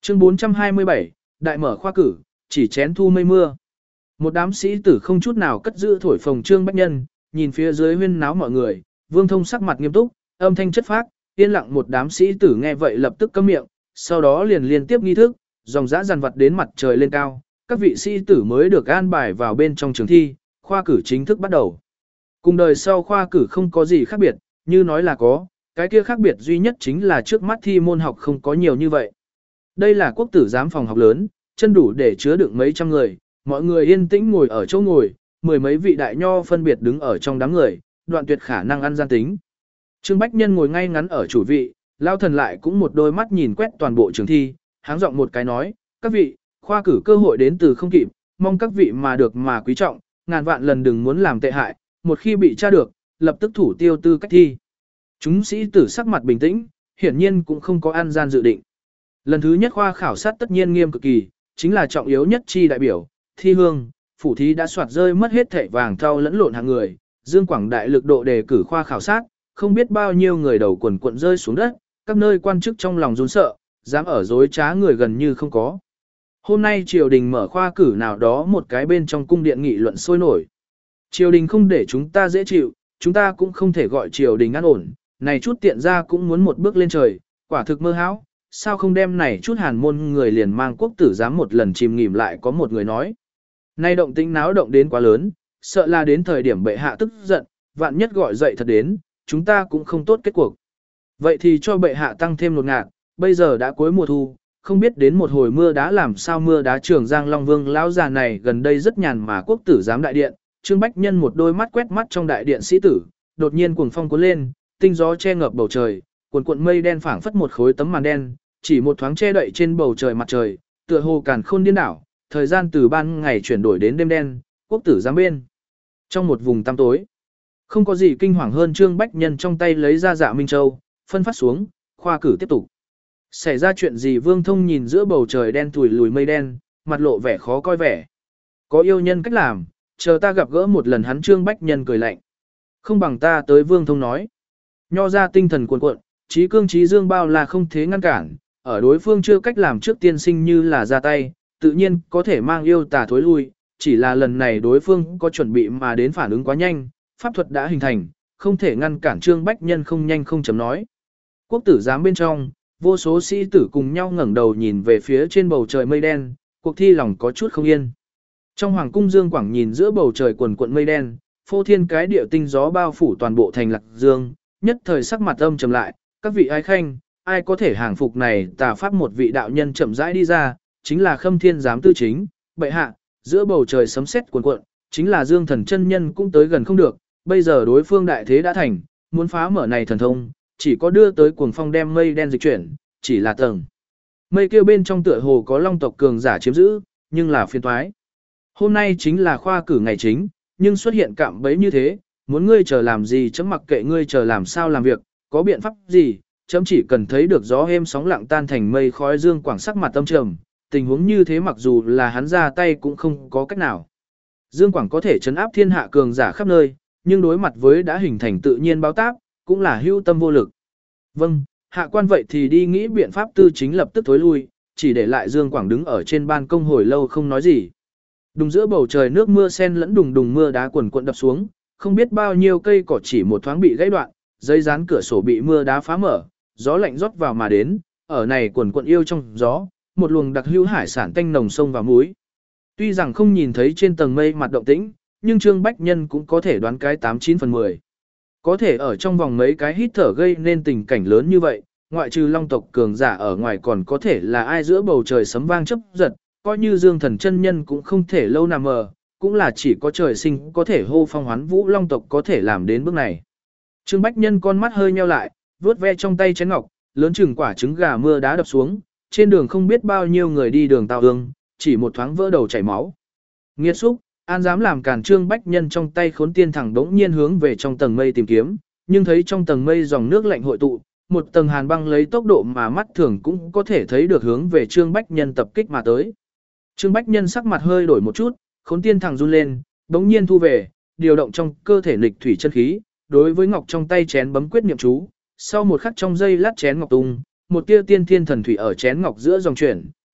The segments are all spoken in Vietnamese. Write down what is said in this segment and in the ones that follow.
Chương 427, đại mở khoa cử, chỉ chén thu mây mưa. Một đám sĩ tử không chút nào cất giữ thổi phồng Trương Bách Nhân, nhìn phía dưới huyên náo mọi người, Vương Thông sắc mặt nghiêm túc, âm thanh chất phác, yên lặng một đám sĩ tử nghe vậy lập tức câm miệng, sau đó liền liên tiếp nghi thức, dòng dã dàn vật đến mặt trời lên cao, các vị sĩ tử mới được an bài vào bên trong trường thi, khoa cử chính thức bắt đầu. Cùng đời sau khoa cử không có gì khác biệt, như nói là có, cái kia khác biệt duy nhất chính là trước mắt thi môn học không có nhiều như vậy. Đây là quốc tử giám phòng học lớn, chân đủ để chứa đựng mấy trăm người, mọi người yên tĩnh ngồi ở chỗ ngồi, mười mấy vị đại nho phân biệt đứng ở trong đám người, đoạn tuyệt khả năng ăn gian tính. Trương Bách Nhân ngồi ngay ngắn ở chủ vị, lao thần lại cũng một đôi mắt nhìn quét toàn bộ trường thi, háng giọng một cái nói, các vị, khoa cử cơ hội đến từ không kịp, mong các vị mà được mà quý trọng, ngàn vạn lần đừng muốn làm tệ hại, một khi bị tra được, lập tức thủ tiêu tư cách thi. Chúng sĩ tử sắc mặt bình tĩnh, hiển nhiên cũng không có ăn gian dự định. Lần thứ nhất khoa khảo sát tất nhiên nghiêm cực kỳ, chính là trọng yếu nhất chi đại biểu, thi hương, phủ thí đã soạt rơi mất hết thẻ vàng thau lẫn lộn hàng người, Dương Quảng đại lực độ đề cử khoa khảo sát, không biết bao nhiêu người đầu quần cuộn rơi xuống đất, các nơi quan chức trong lòng run sợ, dám ở dối trá người gần như không có. Hôm nay triều đình mở khoa cử nào đó một cái bên trong cung điện nghị luận sôi nổi. Triều đình không để chúng ta dễ chịu, chúng ta cũng không thể gọi triều đình an ổn, này chút tiện ra cũng muốn một bước lên trời, quả thực mơ hão, sao không đem này chút hàn môn người liền mang quốc tử giám một lần chìm nghỉm lại có một người nói. Nay động tĩnh náo động đến quá lớn, sợ là đến thời điểm bệ hạ tức giận, vạn nhất gọi dậy thật đến, chúng ta cũng không tốt kết cuộc. Vậy thì cho bệ hạ tăng thêm 1 ngạt, bây giờ đã cuối mùa thu, không biết đến một hồi mưa đá làm sao mưa đá trường Giang Long Vương lão già này gần đây rất nhàn mà quốc tử giám đại điện, Trương Bách Nhân một đôi mắt quét mắt trong đại điện sĩ tử, đột nhiên cuồng phong cuốn lên, tinh gió che ngập bầu trời, cuộn cuộn mây đen phảng phất một khối tấm màn đen, chỉ một thoáng che đậy trên bầu trời mặt trời, tựa hồ càn khôn điên đảo, thời gian từ ban ngày chuyển đổi đến đêm đen, quốc tử giám bên. Trong một vùng tăm tối, không có gì kinh hoàng hơn Trương Bách Nhân trong tay lấy ra Dạ Minh Châu, phân phát xuống, khoa cử tiếp tục. Xảy ra chuyện gì Vương Thông nhìn giữa bầu trời đen tủi lùi mây đen, mặt lộ vẻ khó coi vẻ. Có yêu nhân cách làm, chờ ta gặp gỡ một lần hắn. Trương Bách Nhân cười lạnh. Không bằng ta tới. Vương Thông nói. Nho ra tinh thần cuồn cuộn, trí cương trí dương bao là không thế ngăn cản, ở đối phương chưa cách làm trước tiên sinh như là ra tay, tự nhiên có thể mang yêu tà thối lui, chỉ là lần này đối phương có chuẩn bị mà đến phản ứng quá nhanh, pháp thuật đã hình thành, không thể ngăn cản. Trương Bách Nhân không nhanh không chấm nói. Quốc tử giám bên trong, vô số sĩ tử cùng nhau ngẩng đầu nhìn về phía trên bầu trời mây đen, cuộc thi lòng có chút không yên. Trong hoàng cung Dương Quảng nhìn giữa bầu trời quần cuộn mây đen, phô thiên cái địa tinh gió bao phủ toàn bộ thành Lạc Dương, nhất thời sắc mặt âm trầm lại, các vị ái khanh, ai có thể hàng phục này tà pháp. Một vị đạo nhân chậm rãi đi ra, chính là Khâm Thiên giám tư chính, bệ hạ, giữa bầu trời sấm sét cuồn cuộn, chính là Dương Thần chân nhân cũng tới gần không được, bây giờ đối phương đại thế đã thành, muốn phá mở này thần thông, chỉ có đưa tới cuồng phong đem mây đen dịch chuyển, chỉ là tầng mây kêu bên trong tựa hồ có long tộc cường giả chiếm giữ, nhưng là phiên toái. Hôm nay chính là khoa cử ngày chính, nhưng xuất hiện cạm bẫy như thế, muốn ngươi chờ làm gì chấm mặc kệ ngươi chờ làm sao làm việc, có biện pháp gì, chấm chỉ cần thấy được gió êm sóng lặng tan thành mây khói. Dương Quảng sắc mặt tâm trầm, tình huống như thế mặc dù là hắn ra tay cũng không có cách nào. Dương Quảng có thể trấn áp thiên hạ cường giả khắp nơi, nhưng đối mặt với đã hình thành tự nhiên báo táp, cũng là hưu tâm vô lực. Vâng, hạ quan vậy thì đi nghĩ biện pháp. Tư chính lập tức thối lui, chỉ để lại Dương Quảng đứng ở trên ban công hồi lâu không nói gì. Đùng giữa bầu trời nước mưa sen lẫn đùng đùng mưa đá quần cuộn đập xuống, không biết bao nhiêu cây cỏ chỉ một thoáng bị gãy đoạn, dây dán cửa sổ bị mưa đá phá mở, gió lạnh rót vào mà đến, ở này quần cuộn yêu trong gió, một luồng đặc hữu hải sản tanh nồng sông vào mũi. Tuy rằng không nhìn thấy trên tầng mây mặt động tĩnh, nhưng Trương Bách Nhân cũng có thể đoán cái 89 phần 10. Có thể ở trong vòng mấy cái hít thở gây nên tình cảnh lớn như vậy, ngoại trừ long tộc cường giả ở ngoài còn có thể là ai giữa bầu trời sấm vang chớp giật, coi như Dương Thần chân nhân cũng không thể lâu nằm mờ, cũng là chỉ có trời sinh có thể hô phong hoán vũ long tộc có thể làm đến bước này. Trương Bách Nhân con mắt hơi nheo lại, vuốt ve trong tay chén ngọc, lớn chừng quả trứng gà mưa đá đập xuống, trên đường không biết bao nhiêu người đi đường tao ương, chỉ một thoáng vỡ đầu chảy máu. Nghiệt xúc, an dám làm cản. Trương Bách Nhân trong tay khốn tiên thẳng đống nhiên hướng về trong tầng mây tìm kiếm, nhưng thấy trong tầng mây dòng nước lạnh hội tụ, một tầng hàn băng lấy tốc độ mà mắt thường cũng có thể thấy được hướng về Trương Bách Nhân tập kích mà tới. Trương Bách Nhân sắc mặt hơi đổi một chút, khốn tiên thẳng run lên, đống nhiên thu về, điều động trong cơ thể lịch thủy chân khí, đối với ngọc trong tay chén bấm quyết niệm chú, sau một khắc trong giây lát chén ngọc tung, một tia tiên thiên thần thủy ở chén ngọc giữa dòng chuyển,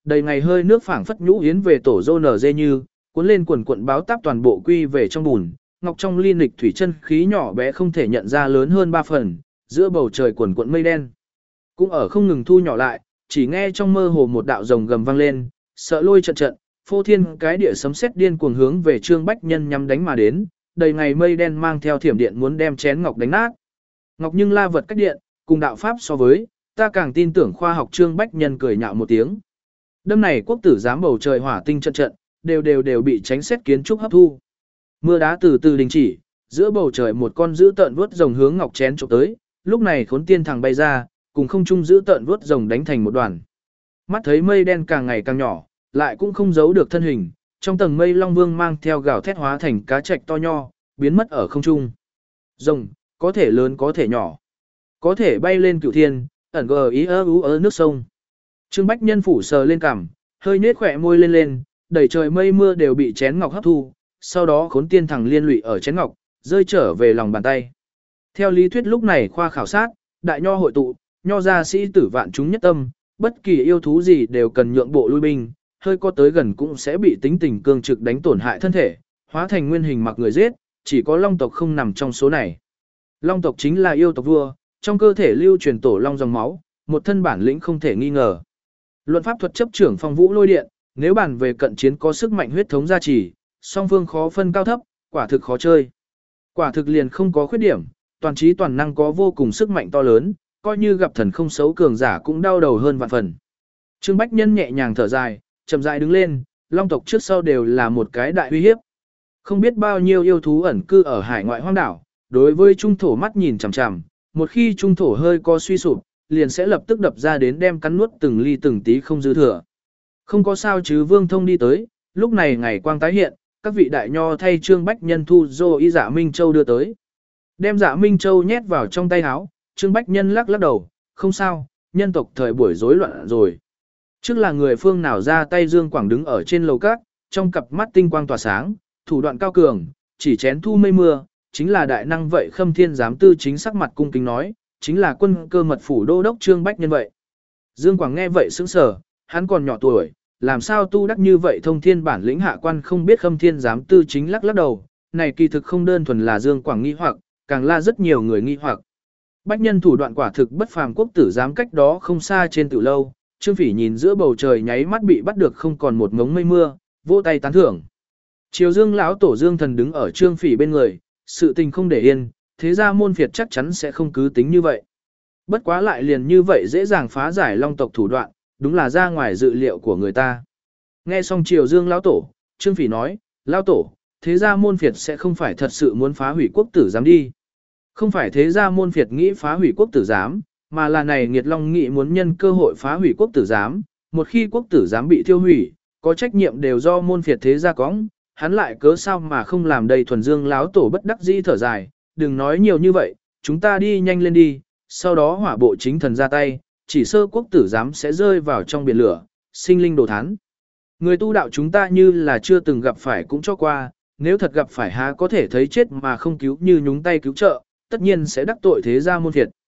đầy ngày hơi nước phảng phất nhũ yến về tổ rô nở dê như, cuốn lên quần cuộn báo táp toàn bộ quy về trong bùn, ngọc trong ly lịch thủy chân khí nhỏ bé không thể nhận ra lớn hơn 3 phần, giữa bầu trời quần cuộn mây đen. Cũng ở không ngừng thu nhỏ lại, chỉ nghe trong mơ hồ một đạo rồng gầm vang lên, sợ lôi trận trận, phô thiên cái địa sấm sét điên cuồng hướng về Trương Bách Nhân nhắm đánh mà đến, đầy ngày mây đen mang theo thiểm điện muốn đem chén ngọc đánh nát. Ngọc nhưng la vật cách điện, cùng đạo pháp so với, ta càng tin tưởng khoa học. Trương Bách Nhân cười nhạo một tiếng. Đêm này quốc tử giám bầu trời hỏa tinh trận trận, đều bị tránh xét kiến trúc hấp thu. Mưa đá từ từ đình chỉ, giữa bầu trời một con dữ tợn vuốt rồng hướng ngọc chén chụp tới, lúc này Khốn Tiên thằng bay ra, cùng không trung dữ tợn vuốt rồng đánh thành một đoàn. Mắt thấy mây đen càng ngày càng nhỏ, lại cũng không giấu được thân hình, trong tầng mây Long Vương mang theo gào thét hóa thành cá trạch to nho, biến mất ở không trung. Rồng, có thể lớn có thể nhỏ, có thể bay lên cửu thiên, ẩn gờ ý ơ nước sông. Trương Bách Nhân phủ sờ lên cằm, hơi nết khỏe môi lên lên, đầy trời mây mưa đều bị chén ngọc hấp thu, sau đó Khốn Tiên thằng liên lụy ở chén ngọc, rơi trở về lòng bàn tay. Theo lý thuyết lúc này khoa khảo sát, đại nho hội tụ, nho gia sĩ tử vạn chúng nhất tâm, bất kỳ yêu thú gì đều cần nhượng bộ lui binh, hơi có tới gần cũng sẽ bị tính tình cương trực đánh tổn hại thân thể, hóa thành nguyên hình mặc người giết, chỉ có Long tộc không nằm trong số này. Long tộc chính là yêu tộc vua, trong cơ thể lưu truyền tổ long dòng máu, một thân bản lĩnh không thể nghi ngờ. Luận pháp thuật chấp trưởng phong vũ lôi điện, nếu bàn về cận chiến có sức mạnh huyết thống gia trì, song phương khó phân cao thấp, quả thực khó chơi. Quả thực liền không có khuyết điểm, toàn trí toàn năng có vô cùng sức mạnh to lớn, coi như gặp thần không xấu cường giả cũng đau đầu hơn vạn phần. Trương Bách Nhân nhẹ nhàng thở dài, chậm rãi đứng lên, Long tộc trước sau đều là một cái đại uy hiếp. Không biết bao nhiêu yêu thú ẩn cư ở hải ngoại hoang đảo, đối với trung thổ mắt nhìn chằm chằm, một khi trung thổ hơi có suy sụp, liền sẽ lập tức đập ra đến đem cắn nuốt từng ly từng tí không dư thừa. Không có sao chứ. Vương Thông đi tới, lúc này ngày quang tái hiện, các vị đại nho thay Trương Bách Nhân thu dô y Dạ Minh Châu đưa tới. Đem Dạ Minh Châu nhét vào trong tay áo, Trương Bách Nhân lắc lắc đầu, không sao, nhân tộc thời buổi rối loạn rồi. Trước là người phương nào ra tay. Dương Quảng đứng ở trên lầu cát, trong cặp mắt tinh quang tỏa sáng, thủ đoạn cao cường, chỉ chén thu mây mưa, chính là đại năng vậy. Khâm Thiên giám tư chính sắc mặt cung kính nói, chính là quân cơ mật phủ đô đốc Trương Bách Nhân vậy. Dương Quảng nghe vậy sững sờ, hắn còn nhỏ tuổi, làm sao tu đắc như vậy thông thiên bản lĩnh hạ quan không biết. Khâm Thiên giám tư chính lắc lắc đầu, này kỳ thực không đơn thuần là Dương Quảng nghi hoặc, càng là rất nhiều người nghi hoặc. Bách Nhân thủ đoạn quả thực bất phàm. Quốc tử giám cách đó không xa trên tiểu lâu, Trương Phỉ nhìn giữa bầu trời nháy mắt bị bắt được không còn một ngống mây mưa, vỗ tay tán thưởng. Triều Dương lão tổ Dương Thần đứng ở Trương Phỉ bên người, sự tình không để yên, thế ra môn phiệt chắc chắn sẽ không cứ tính như vậy. Bất quá lại liền như vậy dễ dàng phá giải Long tộc thủ đoạn, đúng là ra ngoài dự liệu của người ta. Nghe xong Triều Dương lão tổ, Trương Phỉ nói, lão tổ, thế ra môn phiệt sẽ không phải thật sự muốn phá hủy quốc tử giám đi. Không phải thế ra môn phiệt nghĩ phá hủy quốc tử giám, mà là này Nghiệt Long nghĩ muốn nhân cơ hội phá hủy quốc tử giám. Một khi quốc tử giám bị thiêu hủy, có trách nhiệm đều do môn phiệt thế gia cõng, hắn lại cớ sao mà không làm đầy. Thuần Dương lão tổ bất đắc dĩ thở dài, đừng nói nhiều như vậy, chúng ta đi nhanh lên đi, sau đó hỏa bộ chính thần ra tay, chỉ sơ quốc tử giám sẽ rơi vào trong biển lửa, sinh linh đồ thán. Người tu đạo chúng ta như là chưa từng gặp phải cũng cho qua, nếu thật gặp phải há có thể thấy chết mà không cứu, như nhúng tay cứu trợ, tất nhiên sẽ đắc tội thế gia môn phiệt.